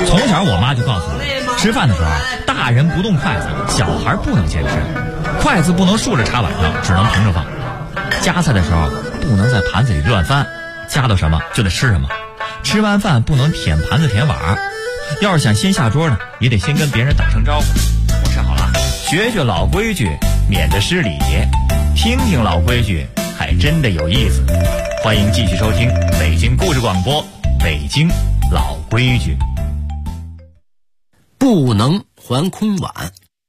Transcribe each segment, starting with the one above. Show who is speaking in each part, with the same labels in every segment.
Speaker 1: 从小我妈就告诉我，吃饭的时候大人不动筷子，小孩不能先吃，筷子不能竖着插碗上，只能平着放。夹菜的时候不能在盘子里乱翻，夹到什么就得吃什么。吃完饭不能舔盘子舔碗，要是想先下桌呢，也得先跟别人打声招呼。我吃好了，学学老规矩，免得失礼节。听听老规矩，还真的有意思。欢迎继续收听北京故事广播，北京老规矩。
Speaker 2: 不能还空碗。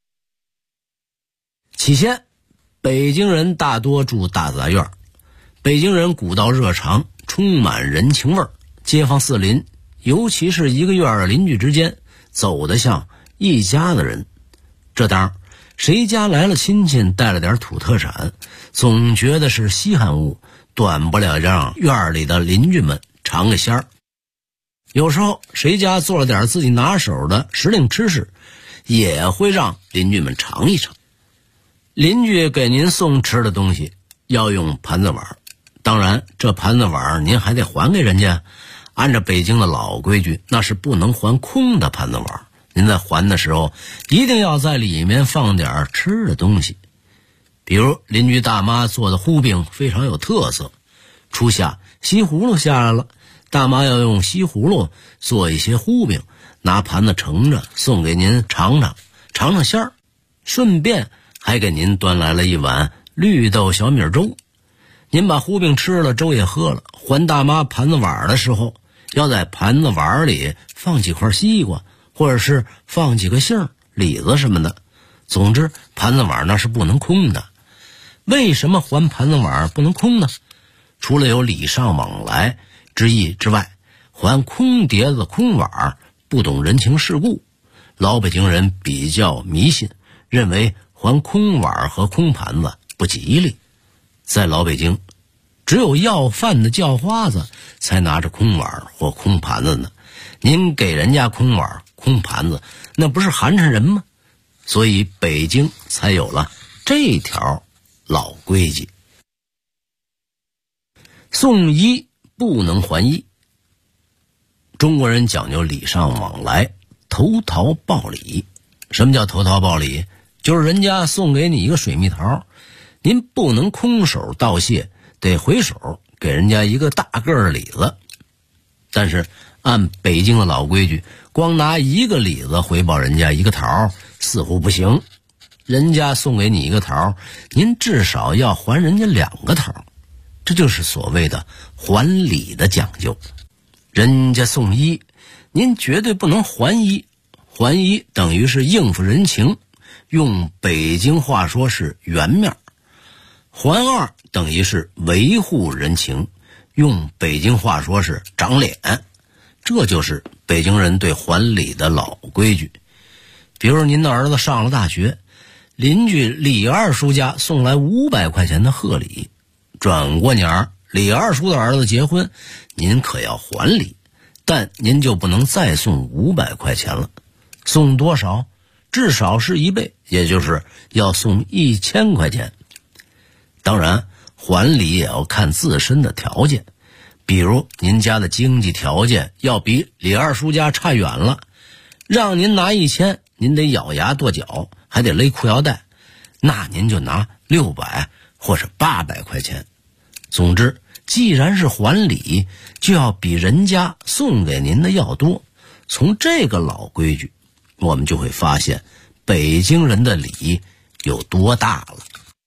Speaker 2: 起先，北京人大多住大杂院，北京人古道热肠，充满人情味儿，街坊四邻，尤其是一个院的邻居之间，走得像一家的人。这当谁家来了亲戚，带了点土特产，总觉得是稀罕物，短不了让院里的邻居们尝个鲜儿。有时候谁家做了点自己拿手的时令吃食，也会让邻居们尝一尝。邻居给您送吃的东西要用盘子碗，当然这盘子碗您还得还给人家。按照北京的老规矩，那是不能还空的盘子碗，您在还的时候一定要在里面放点吃的东西。比如邻居大妈做的糊饼非常有特色，初夏西葫芦下来了，大妈要用西葫芦做一些糊饼，拿盘子盛着送给您尝尝鲜儿，顺便还给您端来了一碗绿豆小米粥。您把糊饼吃了，粥也喝了，还大妈盘子碗的时候，要在盘子碗里放几块西瓜，或者是放几个杏、李子什么的。总之盘子碗那是不能空的。为什么还盘子碗不能空呢？除了有礼尚往来之意之外，还空碟子空碗不懂人情世故。老北京人比较迷信，认为还空碗和空盘子不吉利。在老北京，只有要饭的叫花子才拿着空碗或空盘子呢。您给人家空碗空盘子，那不是寒碜人吗？所以北京才有了这条老规矩。送衣不能还衣。中国人讲究礼尚往来，投桃报李。什么叫投桃报李？就是人家送给你一个水蜜桃，您不能空手道谢，得回手给人家一个大个儿的李子。但是按北京的老规矩，光拿一个李子回报人家一个桃似乎不行。人家送给你一个桃，您至少要还人家2个桃，这就是所谓的还礼的讲究。人家送衣，您绝对不能还衣。还衣等于是应付人情，用北京话说是圆面。还二等于是维护人情，用北京话说是长脸。这就是北京人对还礼的老规矩。比如您的儿子上了大学，邻居李二叔家送来500块钱的贺礼，转过年李二叔的儿子结婚，您可要还礼，但您就不能再送500块钱了。送多少？至少是1倍，也就是要送1000块钱。当然还礼也要看自身的条件，比如您家的经济条件要比李二叔家差远了，让您拿1000，您得咬牙跺脚，还得勒裤腰带，那您就拿600或是800块钱。总之既然是还礼，就要比人家送给您的要多。从这个老规矩，我们就会发现北京人的礼有多大了。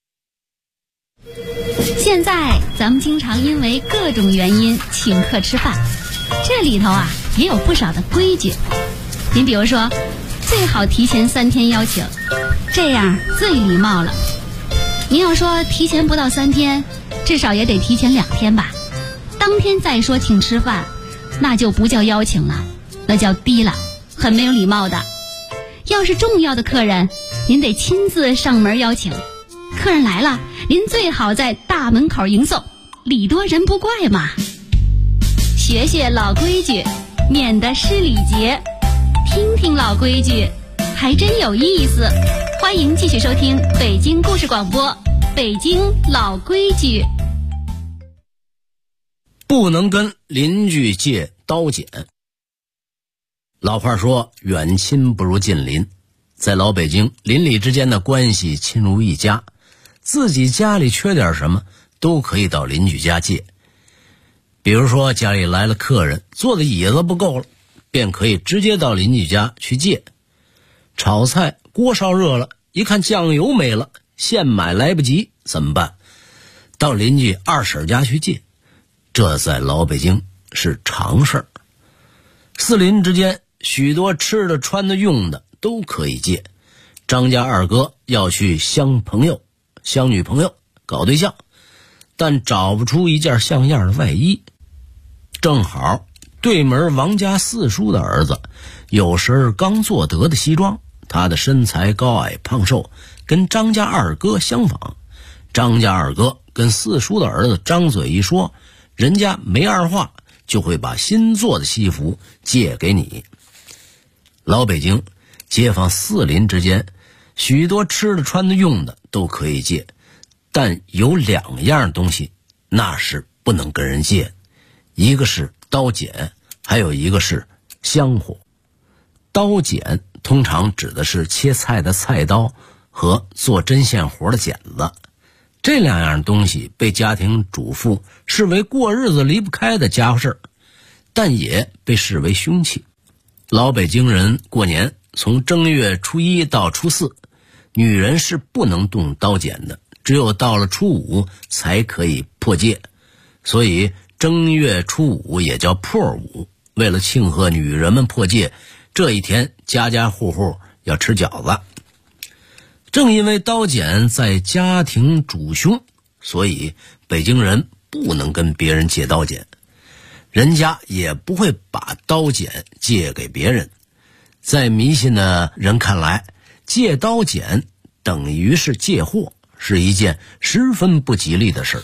Speaker 3: 现在咱们经常因为各种原因请客吃饭，这里头也有不少的规矩。您比如说，最好提前3天邀请，这样最礼貌了。您要说提前不到3天，至少也得提前2天吧。当天再说请吃饭，那就不叫邀请了，那叫低了，很没有礼貌的。要是重要的客人，您得亲自上门邀请。客人来了，您最好在大门口迎送，礼多人不怪嘛。学学老规矩，免得失礼节。听听老规矩，还真有意思。欢迎继续收听北京故事广播，北京老规矩。
Speaker 2: 不能跟邻居借刀剪。 老话说远亲不如近邻，在老北京，邻里之间的关系亲如一家，自己家里缺点什么都可以到邻居家借。比如说家里来了客人，坐的椅子不够了，便可以直接到邻居家去借。炒菜锅烧热了，一看酱油没了，现买来不及，怎么办？到邻居二婶家去借。这在老北京是常事儿。四邻之间许多吃的穿的用的都可以借。张家二哥要去相女朋友搞对象，但找不出一件像样的外衣。正好对门王家四叔的儿子有身刚做得的西装，他的身材高矮胖瘦跟张家二哥相仿。张家二哥跟四叔的儿子张嘴一说，人家没二话，就会把新做的西服借给你。老北京街坊四邻之间许多吃的穿的用的都可以借，但有两样东西那是不能跟人借，一个是刀剪，还有一个是香火。刀剪通常指的是切菜的菜刀和做针线活的剪子，这两样东西被家庭主妇视为过日子离不开的家伙事儿，但也被视为凶器。老北京人过年从正月初一到初四，女人是不能动刀剪的，只有到了初五才可以破戒，所以正月初五也叫破五。为了庆贺女人们破戒，这一天家家户户要吃饺子。正因为刀剪在家庭主凶，所以北京人不能跟别人借刀剪，人家也不会把刀剪借给别人。在迷信的人看来，借刀剪等于是借货，是一件十分不吉利的事儿。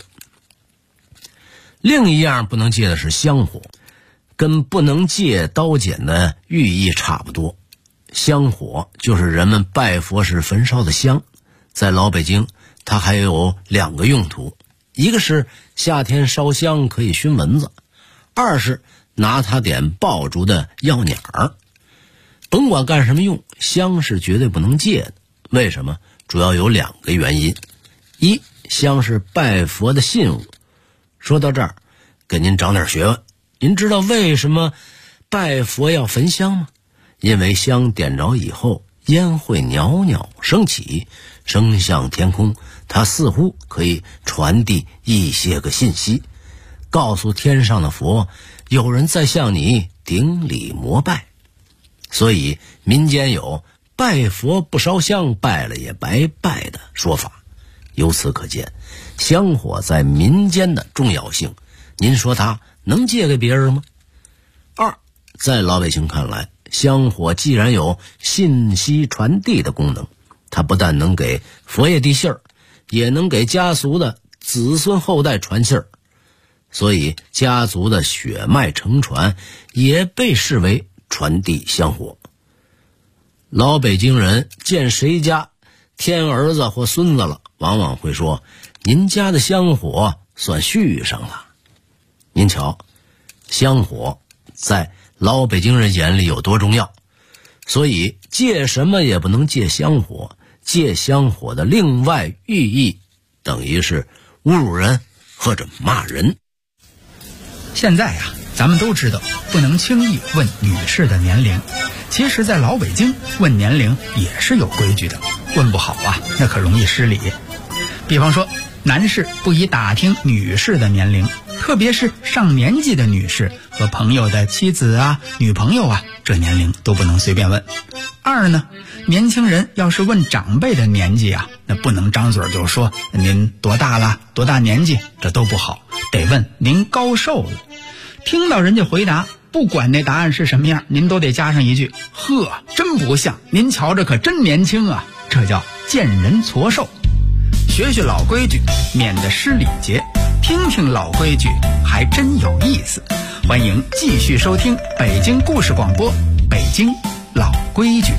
Speaker 2: 另一样不能借的是香火，跟不能借刀剪的寓意差不多。香火就是人们拜佛时焚烧的香，在老北京它还有两个用途，一个是夏天烧香可以熏蚊子，二是拿它点爆竹的药鸟儿。甭管干什么用，香是绝对不能借的。为什么？主要有两个原因。一，香是拜佛的信物。说到这儿，给您长点学问。您知道为什么拜佛要焚香吗？因为香点着以后，烟会袅袅升起，升向天空，它似乎可以传递一些个信息，告诉天上的佛，有人在向你顶礼膜拜。所以民间有拜佛不烧香，拜了也白拜的说法。由此可见，香火在民间的重要性，您说它能借给别人吗？二，在老百姓看来，香火既然有信息传递的功能，它不但能给佛爷递信儿，也能给家族的子孙后代传信儿，所以家族的血脉承传也被视为传递香火。老北京人见谁家添儿子或孙子了，往往会说，您家的香火算续上了。您瞧，香火在老北京人眼里有多重要，所以借什么也不能借香火。借香火的另外寓意等于是侮辱人或者骂人。
Speaker 4: 现在呀，咱们都知道不能轻易问女士的年龄，其实在老北京问年龄也是有规矩的，问不好啊，那可容易失礼。比方说，男士不宜打听女士的年龄，特别是上年纪的女士和朋友的妻子啊、女朋友啊，这年龄都不能随便问。二呢，年轻人要是问长辈的年纪啊，那不能张嘴就说您多大了、多大年纪，这都不好，得问您高寿了。听到人家回答，不管那答案是什么样，您都得加上一句，呵，真不像，您瞧着可真年轻啊，这叫见人矬寿。学学老规矩，免得失礼节，听听老规矩还真有意思。欢迎继续收听北京故事广播，北京老规矩。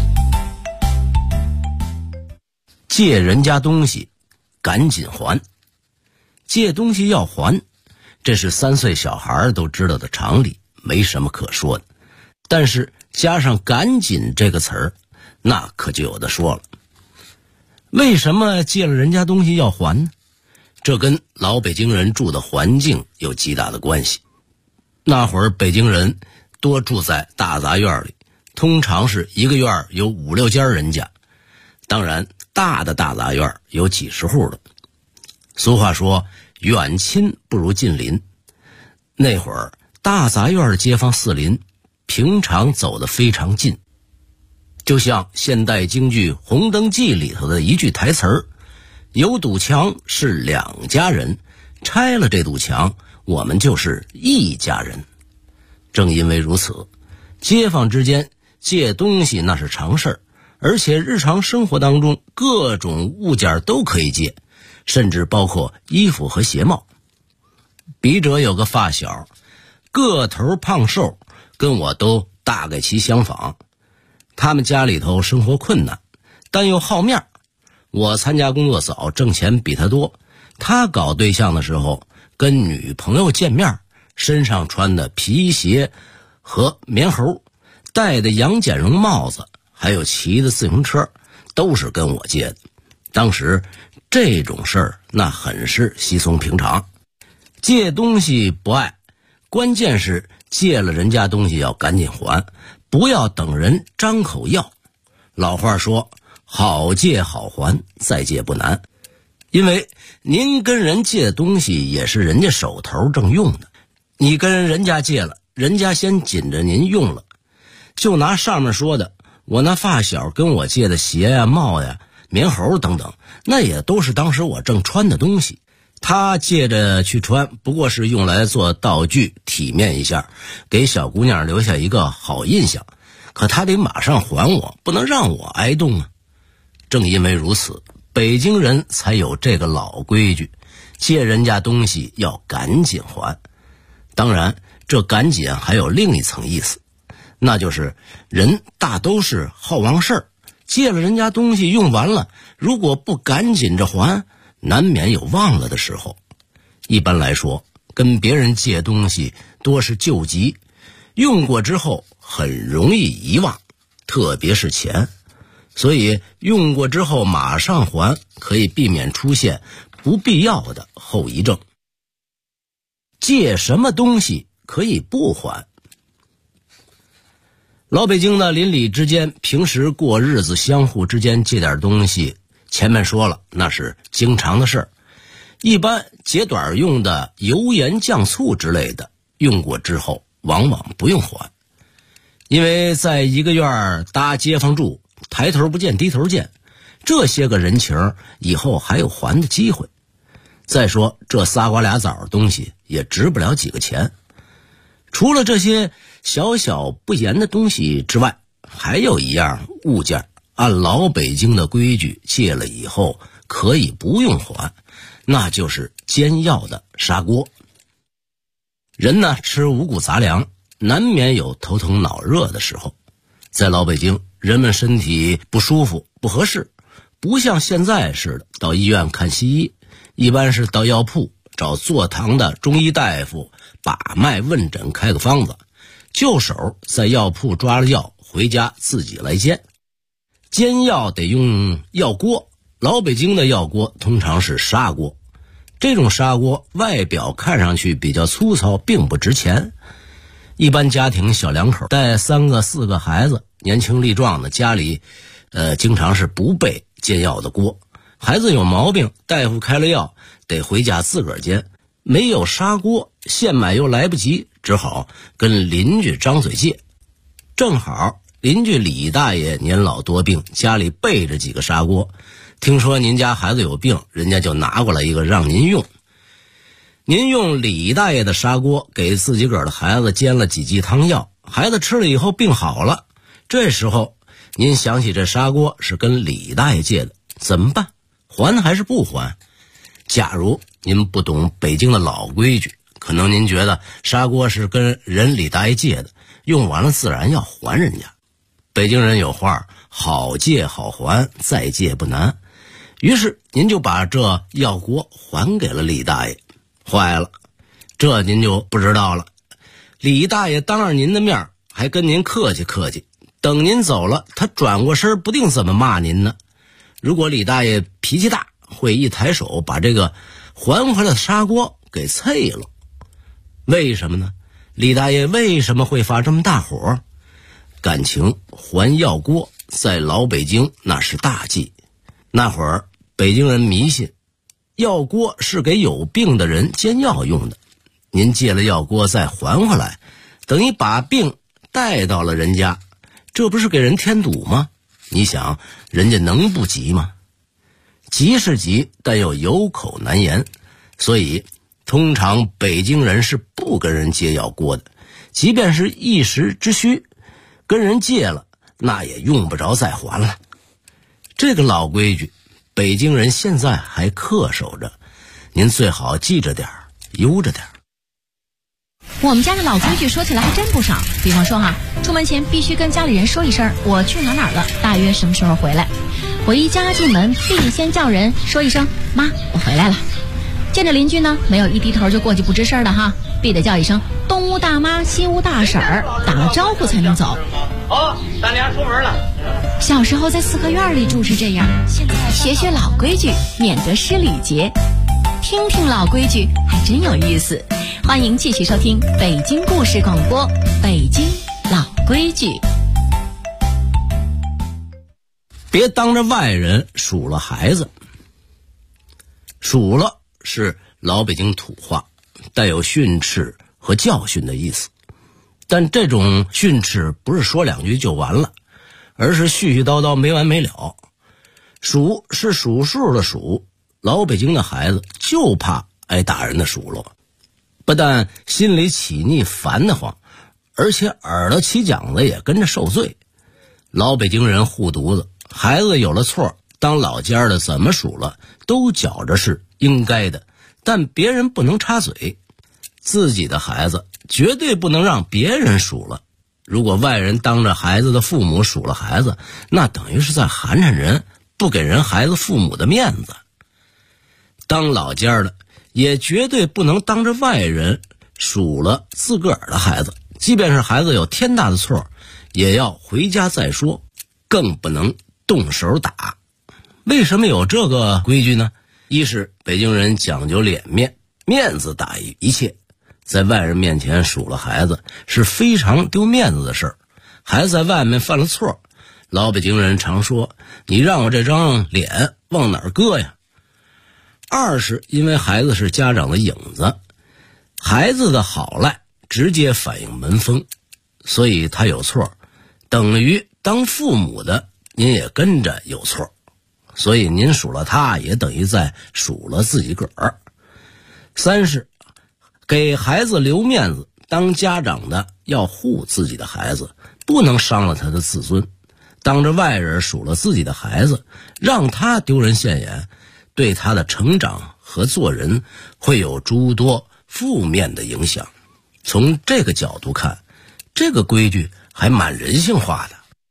Speaker 2: 借人家东西赶紧还，借东西要还，这是3岁小孩都知道的常理，没什么可说的。但是加上赶紧这个词儿，那可就有的说了。为什么借了人家东西要还呢？这跟老北京人住的环境有极大的关系。那会儿北京人多住在大杂院里，通常是一个院有5、6间人家，当然大的大杂院有几十户的。俗话说远亲不如近邻，那会儿大杂院的街坊四邻平常走得非常近，就像现代京剧《红灯记》里头的一句台词儿，有堵墙是2家人，拆了这堵墙我们就是1家人。正因为如此，街坊之间借东西那是常事儿，而且日常生活当中各种物件都可以借，甚至包括衣服和鞋帽。笔者有个发小，个头胖瘦，跟我都大概其相仿。他们家里头生活困难，但又好面儿。我参加工作早，挣钱比他多。他搞对象的时候，跟女朋友见面，身上穿的皮鞋和棉猴，戴的杨戬绒帽子，还有骑的自行车，都是跟我借的。当时这种事儿那很是稀松平常。借东西不爱，关键是借了人家东西要赶紧还，不要等人张口要。老话说好借好还，再借不难。因为您跟人借的东西也是人家手头正用的，你跟人家借了，人家先紧着您用了。就拿上面说的，我那发小跟我借的鞋呀、帽呀、棉猴等等，那也都是当时我正穿的东西。他借着去穿，不过是用来做道具，体面一下，给小姑娘留下一个好印象。可他得马上还我，不能让我挨冻啊。正因为如此，北京人才有这个老规矩，借人家东西要赶紧还。当然，这赶紧还有另一层意思，那就是人大都是好忘事儿，借了人家东西用完了，如果不赶紧着还，难免有忘了的时候。一般来说，跟别人借东西多是救急，用过之后很容易遗忘，特别是钱。所以用过之后马上还，可以避免出现不必要的后遗症。借什么东西可以不还？老北京的邻里之间平时过日子，相互之间借点东西，前面说了那是经常的事儿。一般节短用的油盐酱醋之类的，用过之后往往不用还。因为在一个院搭街坊住，抬头不见低头见，这些个人情以后还有还的机会。再说这仨瓜俩枣的东西也值不了几个钱。除了这些小小不言的东西之外，还有一样物件，按老北京的规矩，借了以后可以不用还，那就是煎药的砂锅。人呢吃五谷杂粮，难免有头疼脑热的时候。在老北京，人们身体不舒服不合适，不像现在似的到医院看西医，一般是到药铺找坐堂的中医大夫把脉问诊，开个方子，就手在药铺抓了药回家自己来煎。煎药得用药锅，老北京的药锅通常是砂锅。这种砂锅外表看上去比较粗糙，并不值钱。一般家庭小两口带3个4个孩子，年轻力壮的，家里经常是不备煎药的锅。孩子有毛病，大夫开了药，得回家自个儿煎。没有砂锅，现买又来不及，只好跟邻居张嘴借。正好邻居李大爷年老多病，家里备着几个砂锅，听说您家孩子有病，人家就拿过来一个让您用。您用李大爷的砂锅给自己个儿的孩子煎了几剂汤药，孩子吃了以后病好了。这时候您想起这砂锅是跟李大爷借的，怎么办？还还是不还？假如您不懂北京的老规矩，可能您觉得砂锅是跟人李大爷借的，用完了自然要还人家。北京人有话，好借好还，再借不难。于是您就把这药锅还给了李大爷。坏了，这您就不知道了。李大爷当着您的面还跟您客气客气， 等您走了，他转过身不定怎么骂您呢。如果李大爷脾气大，会一抬手把这个还回来的砂锅给碎了。为什么呢？李大爷为什么会发这么大火？感情还药锅在老北京那是大忌。那会儿北京人迷信药锅是给有病的人煎药用的，您借了药锅再还回来，等于把病带到了人家，这不是给人添堵吗？你想人家能不急吗？急是急，但又有口难言，所以通常北京人是不跟人借药锅的，即便是一时之需，跟人借了那也用不着再还了。这个老规矩北京人现在还恪守着，您最好记着点儿，悠着点儿。
Speaker 5: 我们家的老规矩说起来还真不少，比方说出门前必须跟家里人说一声我去哪儿了，大约什么时候回来。回家进门必先叫人说一声妈，我回来了。见着邻居呢，没有一低头就过去不吱声的必得叫一声东屋大妈西屋大婶儿，打个招呼才能走。
Speaker 6: 好，咱俩出门了。
Speaker 5: 小时候在四合院里住是这样，现在学学老规矩，免得失礼节。听听老规矩还真有意思。欢迎继续收听北京故事广播，北京老规矩。
Speaker 2: 别当着外人数了孩子。数了是老北京土话，带有训斥和教训的意思，但这种训斥不是说两句就完了，而是絮絮叨叨没完没了。数是数数的数，老北京的孩子就怕挨打人的数落，不但心里起腻烦得慌，而且耳朵起茧子也跟着受罪。老北京人护犊子，孩子有了错，当老家的怎么数了都觉着是应该的，但别人不能插嘴。自己的孩子绝对不能让别人数了，如果外人当着孩子的父母数了孩子，那等于是在寒碜人，不给人孩子父母的面子。当老家的也绝对不能当着外人数了自个儿的孩子，即便是孩子有天大的错，也要回家再说，更不能动手打。为什么有这个规矩呢？一是北京人讲究脸面，面子大于一切，在外人面前数了孩子是非常丢面子的事儿。孩子在外面犯了错，老北京人常说你让我这张脸往哪儿搁呀。二是因为孩子是家长的影子，孩子的好赖直接反映门风，所以他有错等于当父母的您也跟着有错，所以您数了他也等于在数了自己个儿。三是给孩子留面子，当家长的要护自己的孩子，不能伤了他的自尊。当着外人数了自己的孩子，让他丢人现眼，对他的成长和做人会有诸多负面的影响。从这个角度看，这个规矩还蛮人性化的。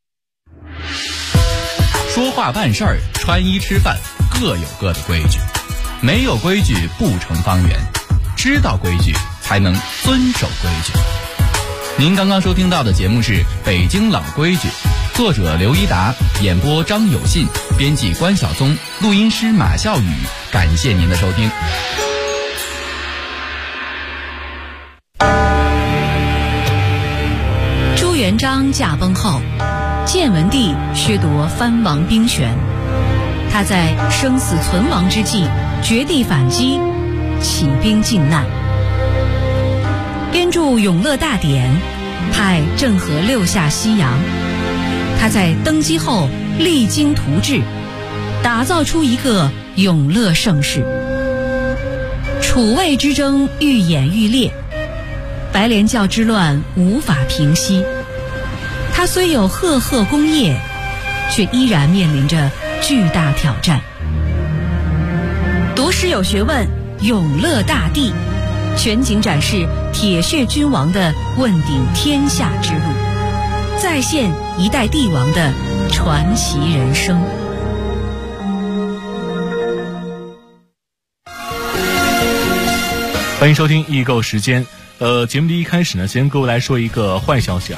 Speaker 1: 说话办事儿，穿衣吃饭，各有各的规矩，没有规矩不成方圆，知道规矩才能遵守规矩。您刚刚收听到的节目是《北京老规矩》，作者刘一达，演播张有信，编辑关晓松，录音师马笑宇。感谢您的收听。
Speaker 5: 朱元璋驾崩后，建文帝削夺藩王兵权，他在生死存亡之际绝地反击，起兵靖难，编著《永乐大典》，派郑和六下西洋。他在登基后励精图治，打造出一个永乐盛世。楚魏之争愈演愈烈，白莲教之乱无法平息。他虽有赫赫功业，却依然面临着巨大挑战。读诗有学问，永乐大帝全景展示铁血君王的问鼎天下之路，再现一代帝王的传奇人生。
Speaker 7: 欢迎收听易购时间。节目的一开始呢，先跟各位来说一个坏消息啊。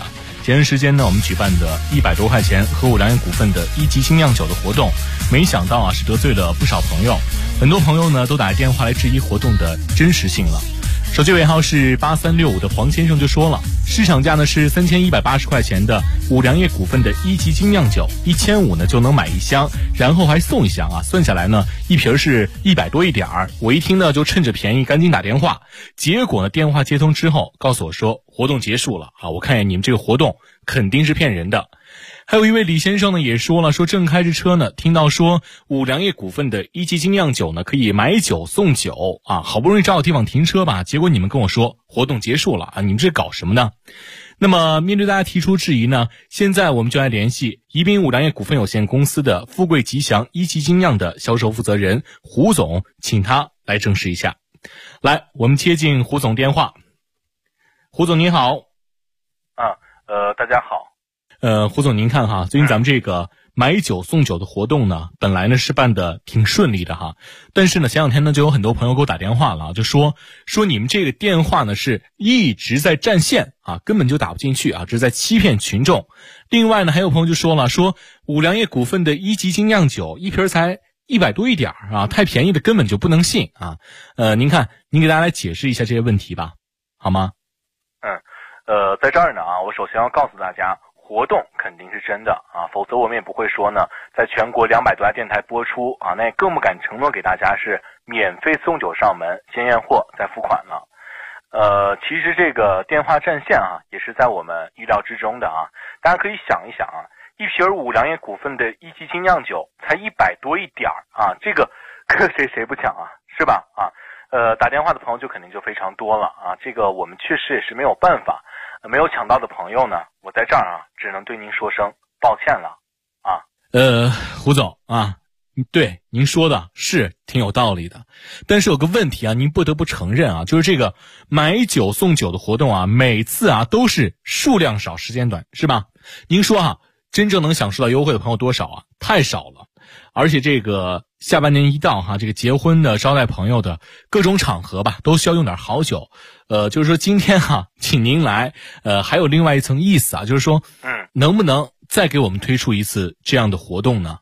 Speaker 7: 前段时间呢，我们举办的100多块钱和五粮液股份的1级精酿酒的活动，没想到啊是得罪了不少朋友，很多朋友呢都打电话来质疑活动的真实性了。手机尾号是8365的黄先生就说了，市场价呢是3180块钱的五粮液股份的1级精酿酒，1500呢就能买一箱，然后还送一箱啊，算下来呢一瓶是100多一点儿。我一听呢就趁着便宜赶紧打电话，结果呢电话接通之后告诉我说活动结束了啊，我看见你们这个活动肯定是骗人的。还有一位李先生呢也说了，说正开着车呢，听到说五粮液股份的1级精酿酒呢可以买酒送酒啊，好不容易找到地方停车吧，结果你们跟我说活动结束了啊，你们这搞什么呢？那么面对大家提出质疑呢，现在我们就来联系宜宾五粮液股份有限公司的富贵吉祥1级精酿的销售负责人胡总，请他来证实一下。来，我们接进胡总电话。胡总您好。
Speaker 8: 大家好。
Speaker 7: 胡总您看哈，最近咱们这个买酒送酒的活动呢，本来呢是办的挺顺利的哈，但是呢前两天呢就有很多朋友给我打电话了，就说你们这个电话呢是一直在占线啊，根本就打不进去啊，这是在欺骗群众。另外呢还有朋友就说了，说五粮液股份的1级精酿酒一瓶才100多一点啊，太便宜的根本就不能信啊。您看您给大家来解释一下这些问题吧，好吗？
Speaker 8: 在这儿呢啊，我首先要告诉大家，活动肯定是真的啊，否则我们也不会说呢，在全国200多家电台播出啊，那也更不敢承诺给大家是免费送酒上门，先验货再付款了。其实这个电话占线啊，也是在我们预料之中的啊。大家可以想一想啊，一瓶五粮液股份的1级精酿酒才100多一点啊，这个谁不抢啊，是吧？啊，打电话的朋友就肯定就非常多了啊，这个我们确实也是没有办法。没有抢到的朋友呢，我在这儿啊，只能对您说声抱歉了啊。
Speaker 7: 胡总啊，对您说的是挺有道理的，但是有个问题啊，您不得不承认啊，就是这个买酒送酒的活动啊，每次啊都是数量少时间短，是吧？您说啊，真正能享受到优惠的朋友多少啊？太少了。而且这个下半年一到哈，这个结婚的、招待朋友的各种场合吧，都需要用点好酒。就是说今天哈，请您来，还有另外一层意思啊，就是说，能不能再给我们推出一次这样的活动呢？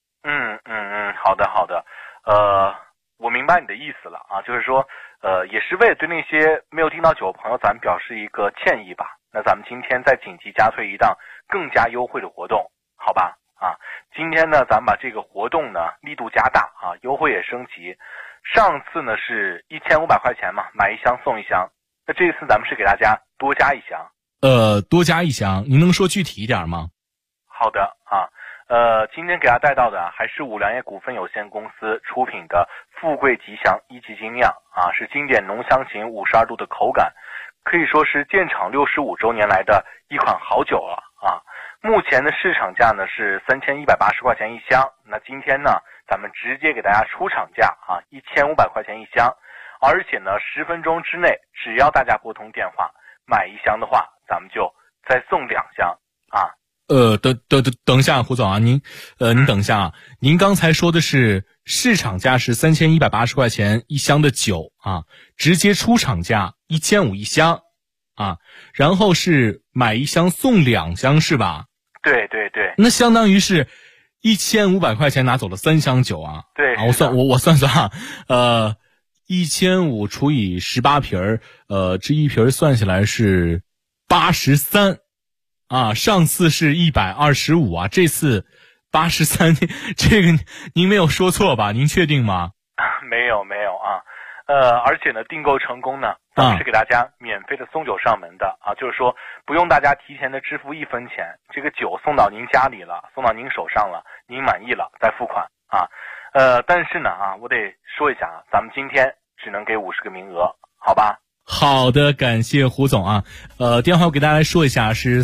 Speaker 8: 好的，我明白你的意思了啊，就是说，也是为了对那些没有订到酒的朋友，咱们表示一个歉意吧。那咱们今天再紧急加推一档更加优惠的活动，好吧？啊，今天呢，咱们把这个活动呢力度加大啊，优惠也升级。上次呢是1500块钱嘛，买一箱送一箱。那这一次咱们是给大家多加一箱。
Speaker 7: 多加一箱，您能说具体一点吗？
Speaker 8: 好的啊，今天给大家带到的还是五粮液股份有限公司出品的富贵吉祥1级精酿啊，是经典浓香型52度的口感，可以说是建厂65周年来的一款好酒了啊。目前的市场价呢是3180块钱一箱，那今天呢咱们直接给大家出厂价啊1500块钱一箱，而且呢10分钟之内只要大家拨通电话买一箱的话，咱们就再送2箱啊。
Speaker 7: 等一下，胡总啊，您等一下啊，您刚才说的是市场价是3180块钱一箱的酒啊，直接出厂价1500一箱啊，然后是买一箱送2箱是吧？
Speaker 8: 对，
Speaker 7: 那相当于是1500块钱拿走了3箱酒啊。
Speaker 8: 对
Speaker 7: 啊，我算算啊，1500除以18瓶这一瓶算下来是83啊，上次是125啊，这次83，这个您没有说错吧？您确定吗？
Speaker 8: 没有啊。而且呢，订购成功呢，咱们是给大家免费的送酒上门的啊，就是说不用大家提前的支付1分钱，这个酒送到您家里了，送到您手上了，您满意了再付款啊。但是呢啊，我得说一下啊，咱们今天只能给50个名额，好吧？
Speaker 7: 好的，感谢胡总啊。电话我给大家来说一下，是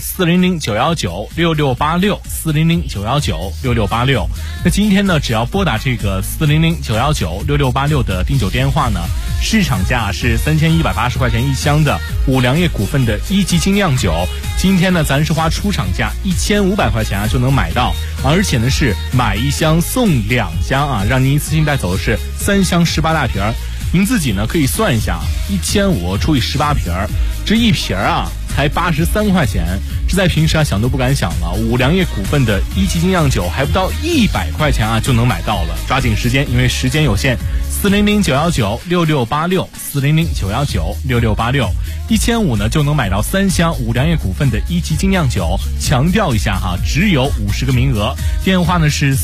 Speaker 7: 400-919-6686，400-919-6686。那今天呢，只要拨打这个400-919-6686的订酒电话呢，市场价是3180块钱一箱的五粮液股份的1级精酿酒，今天呢，咱是花出厂价1500块钱啊就能买到，而且呢是买一箱送2箱啊，让您一次性带走的是3箱18大瓶。您自己呢可以算一下，1500除以18瓶，这一瓶啊才83块钱，这在平时啊想都不敢想了。五粮液股份的一级精酿酒还不到100块钱啊就能买到了，抓紧时间，因为时间有限。400-919-6686，400-919-6686，1500呢就能买到3箱五粮液股份的一级精酿酒。强调一下哈，只有50个名额。电话呢是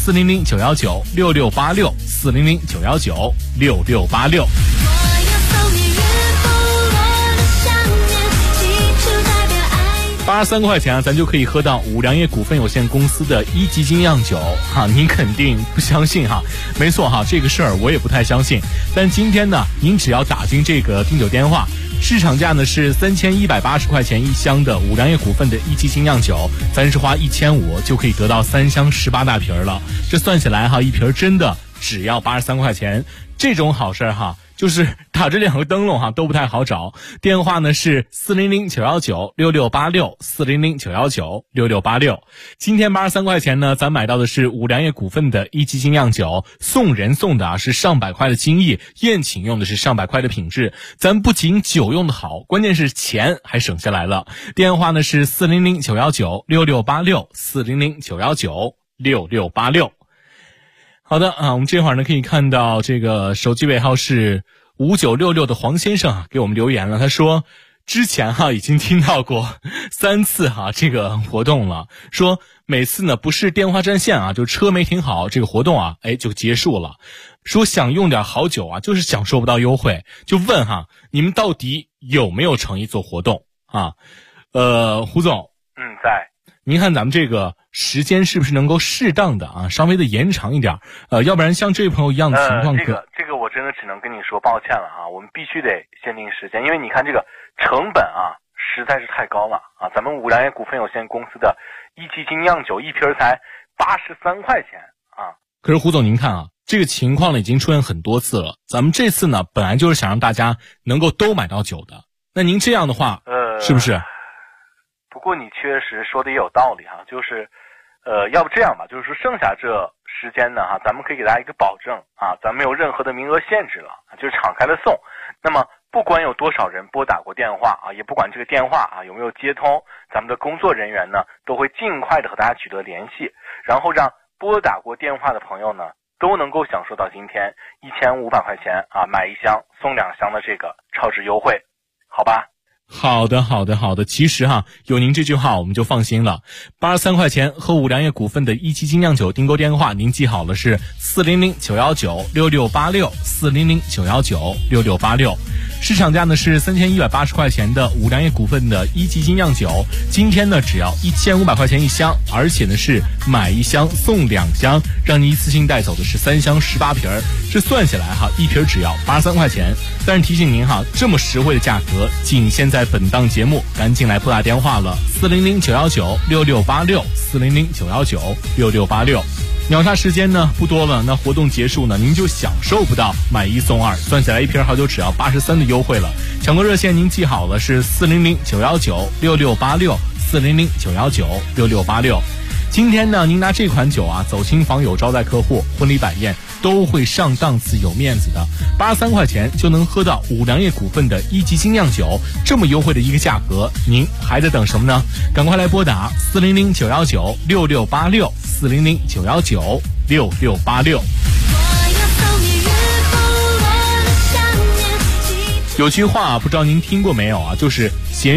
Speaker 7: 400-919-6686，400-919-6686。83块钱啊，咱就可以喝到五粮液股份有限公司的一级精酿酒哈，您肯定不相信哈？没错哈，这个事儿我也不太相信。但今天呢，您只要打进这个订酒电话，市场价呢是3180块钱一箱的五粮液股份的一级精酿酒，咱是花1500就可以得到3箱18大瓶了。这算起来哈，一瓶真的只要83块钱，这种好事哈。就是打这2个灯笼哈都不太好找，电话呢是400-919-6686，400-919-6686。今天83块钱呢，咱买到的是五粮液股份的一级精酿酒，送人送的啊是上百块的精益，宴请用的是上百块的品质。咱不仅酒用的好，关键是钱还省下来了。电话呢是400-919-6686，400-919-6686。好的啊，我们这会儿呢可以看到这个手机尾号是5966的黄先生啊给我们留言了，他说之前已经听到过3次这个活动了，说每次呢不是电话占线啊，就车没停好，这个活动就结束了。说想用点好酒就是享受不到优惠，就问你们到底有没有诚意做活动啊？胡总，
Speaker 8: 在。
Speaker 7: 您看咱们这个时间是不是能够适当的稍微的延长一点？要不然像这位朋友一样的情况，
Speaker 8: 这个我真的只能跟你说抱歉了我们必须得限定时间，因为你看这个成本实在是太高了咱们五粮液股份有限公司的一级精酿酒一瓶才83块钱
Speaker 7: 可是胡总您看这个情况呢已经出现很多次了，咱们这次呢本来就是想让大家能够都买到酒的，那您这样的话是不是？
Speaker 8: 不过你确实说的也有道理就是要不这样吧，就是说剩下这时间呢咱们可以给大家一个保证咱没有任何的名额限制了，就是敞开了送。那么不管有多少人拨打过电话也不管这个电话有没有接通，咱们的工作人员呢都会尽快的和大家取得联系，然后让拨打过电话的朋友呢都能够享受到今天1500块钱买1箱送2箱的这个超值优惠，好吧？
Speaker 7: 好的，其实有您这句话我们就放心了。83块钱和五粮液股份的一级精酿酒订购电话您记好了，是400-919-6686，400-919-6686。市场价呢是3180块钱的五粮液股份的一级精酿酒，今天呢只要1500块钱一箱，而且呢是买1箱送2箱，让你一次性带走的是3箱18瓶，这算下来一瓶只要83块钱。但是提醒您这么实惠的价格仅限在本档节目，赶紧来拨打电话了，400-919-6686，400-919-6686。秒杀时间呢不多了，那活动结束呢您就享受不到买1送2，算下来一瓶好酒只要83的优惠了。抢购热线您记好了，是400-919-6686，400-919-6686。今天呢您拿这款酒走亲访友招待客户，婚礼摆宴都会上档次有面子的。83块钱就能喝到五粮液股份的一级精酿酒，这么优惠的一个价格，您还在等什么呢？赶快来拨打400-919-6686，400-919-6686。有句话不知道您听过没有就是